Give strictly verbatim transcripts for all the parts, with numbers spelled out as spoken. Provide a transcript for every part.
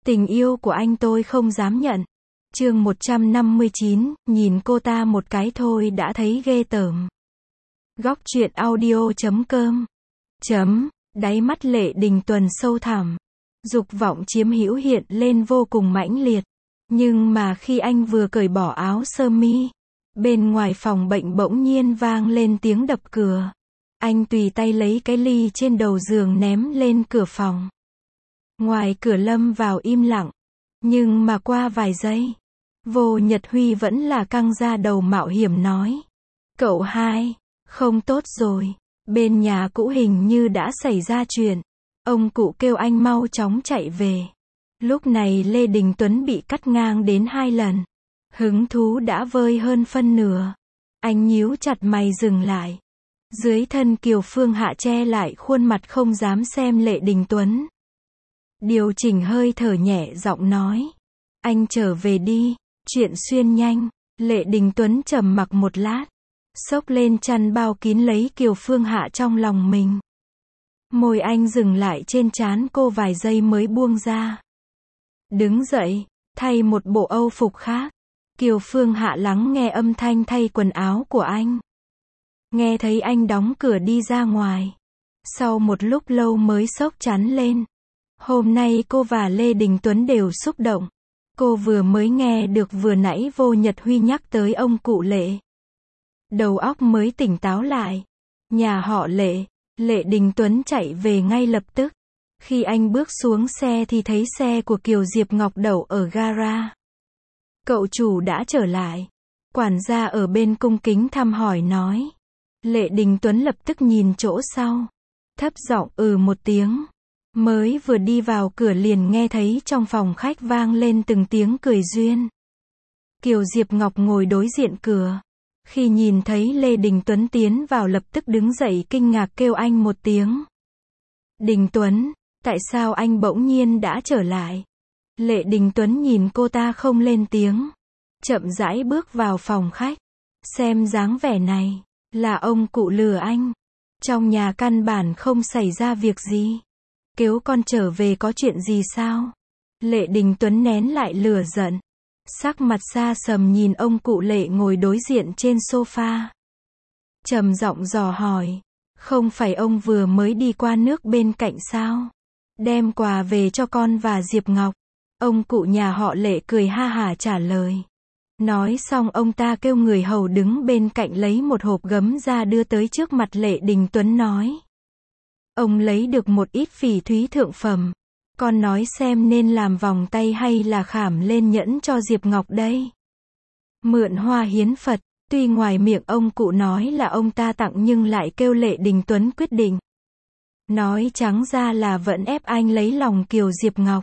Tình yêu của anh tôi không dám nhận. Chương một trăm năm mươi chín, nhìn cô ta một cái thôi đã thấy ghê tởm. Góc truyện audio chấm com. Chấm, đáy mắt Lệ Đình Tuần sâu thẳm. Dục vọng chiếm hữu hiện lên vô cùng mãnh liệt. Nhưng mà khi anh vừa cởi bỏ áo sơ mi, bên ngoài phòng bệnh bỗng nhiên vang lên tiếng đập cửa. Anh tùy tay lấy cái ly trên đầu giường ném lên cửa phòng. Ngoài cửa lâm vào im lặng. Nhưng mà qua vài giây, Vô Nhật Huy vẫn là căng ra đầu mạo hiểm nói. Cậu hai, không tốt rồi. Bên nhà cũ hình như đã xảy ra chuyện. Ông cụ kêu anh mau chóng chạy về. Lúc này Lê Đình Tuấn bị cắt ngang đến hai lần. Hứng thú đã vơi hơn phân nửa. Anh nhíu chặt mày dừng lại. Dưới thân Kiều Phương Hạ che lại khuôn mặt không dám xem Lệ Đình Tuấn. Điều chỉnh hơi thở nhẹ giọng nói. Anh trở về đi, chuyện xuyên nhanh. Lệ Đình Tuấn trầm mặc một lát. Xốc lên chăn bao kín lấy Kiều Phương Hạ trong lòng mình. Môi anh dừng lại trên trán cô vài giây mới buông ra. Đứng dậy, thay một bộ âu phục khác. Kiều Phương Hạ lắng nghe âm thanh thay quần áo của anh. Nghe thấy anh đóng cửa đi ra ngoài. Sau một lúc lâu mới xốc chắn lên. Hôm nay cô và Lê Đình Tuấn đều xúc động. Cô vừa mới nghe được vừa nãy Vô Nhật Huy nhắc tới ông cụ Lệ. Đầu óc mới tỉnh táo lại. Nhà họ Lệ, Lệ Đình Tuấn chạy về ngay lập tức. Khi anh bước xuống xe thì thấy xe của Kiều Diệp Ngọc đậu ở gara. Cậu chủ đã trở lại. Quản gia ở bên cung kính thăm hỏi nói. Lệ Đình Tuấn lập tức nhìn chỗ sau. Thấp giọng ừ một tiếng. Mới vừa đi vào cửa liền nghe thấy trong phòng khách vang lên từng tiếng cười duyên. Kiều Diệp Ngọc ngồi đối diện cửa. Khi nhìn thấy Lê Đình Tuấn tiến vào lập tức đứng dậy kinh ngạc kêu anh một tiếng. Đình Tuấn, tại sao anh bỗng nhiên đã trở lại? Lệ Đình Tuấn nhìn cô ta không lên tiếng. Chậm rãi bước vào phòng khách. Xem dáng vẻ này, là ông cụ lừa anh. Trong nhà căn bản không xảy ra việc gì. Kêu con trở về có chuyện gì sao? Lệ Đình Tuấn nén lại lửa giận. Sắc mặt xa sầm nhìn ông cụ Lệ ngồi đối diện trên sofa. Trầm giọng dò hỏi. Không phải ông vừa mới đi qua nước bên cạnh sao? Đem quà về cho con và Diệp Ngọc. Ông cụ nhà họ Lệ cười ha hả trả lời. Nói xong ông ta kêu người hầu đứng bên cạnh lấy một hộp gấm ra đưa tới trước mặt Lệ Đình Tuấn nói. Ông lấy được một ít phỉ thúy thượng phẩm. Con nói xem nên làm vòng tay hay là khảm lên nhẫn cho Diệp Ngọc đây. Mượn hoa hiến Phật, tuy ngoài miệng ông cụ nói là ông ta tặng nhưng lại kêu Lệ Đình Tuấn quyết định. Nói trắng ra là vẫn ép anh lấy lòng Kiều Diệp Ngọc.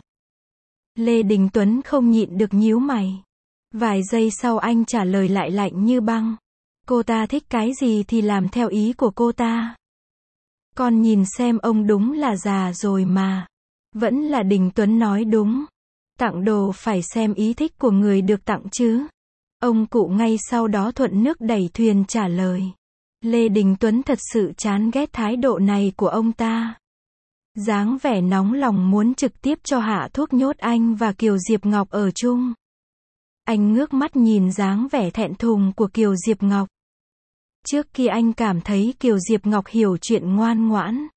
Lê Đình Tuấn không nhịn được nhíu mày. Vài giây sau anh trả lời lại lạnh như băng. Cô ta thích cái gì thì làm theo ý của cô ta. Con nhìn xem ông đúng là già rồi mà. Vẫn là Đình Tuấn nói đúng. Tặng đồ phải xem ý thích của người được tặng chứ. Ông cụ ngay sau đó thuận nước đẩy thuyền trả lời. Lê Đình Tuấn thật sự chán ghét thái độ này của ông ta. Dáng vẻ nóng lòng muốn trực tiếp cho hạ thuốc nhốt anh và Kiều Diệp Ngọc ở chung. Anh ngước mắt nhìn dáng vẻ thẹn thùng của Kiều Diệp Ngọc. Trước khi anh cảm thấy Kiều Diệp Ngọc hiểu chuyện ngoan ngoãn,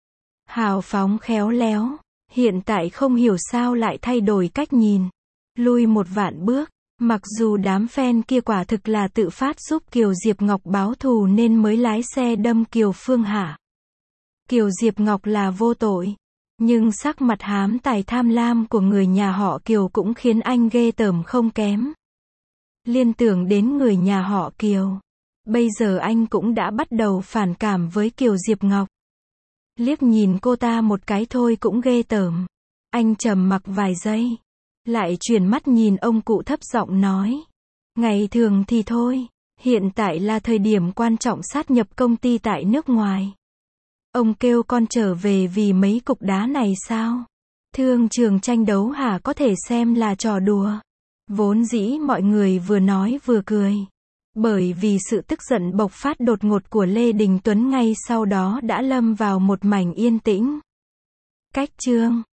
hào phóng khéo léo. Hiện tại không hiểu sao lại thay đổi cách nhìn. Lui một vạn bước. Mặc dù đám fan kia quả thực là tự phát giúp Kiều Diệp Ngọc báo thù nên mới lái xe đâm Kiều Phương Hạ. Kiều Diệp Ngọc là vô tội. Nhưng sắc mặt hám tài tham lam của người nhà họ Kiều cũng khiến anh ghê tởm không kém. Liên tưởng đến người nhà họ Kiều. Bây giờ anh cũng đã bắt đầu phản cảm với Kiều Diệp Ngọc. Liếc nhìn cô ta một cái thôi cũng ghê tởm. Anh trầm mặc vài giây. Lại chuyển mắt nhìn ông cụ thấp giọng nói. Ngày thường thì thôi. Hiện tại là thời điểm quan trọng sát nhập công ty tại nước ngoài. Ông kêu con trở về vì mấy cục đá này sao? Thương trường tranh đấu hả có thể xem là trò đùa. Vốn dĩ mọi người vừa nói vừa cười. Bởi vì sự tức giận bộc phát đột ngột của Lê Đình Tuấn ngay sau đó đã lâm vào một mảnh yên tĩnh. Cách chương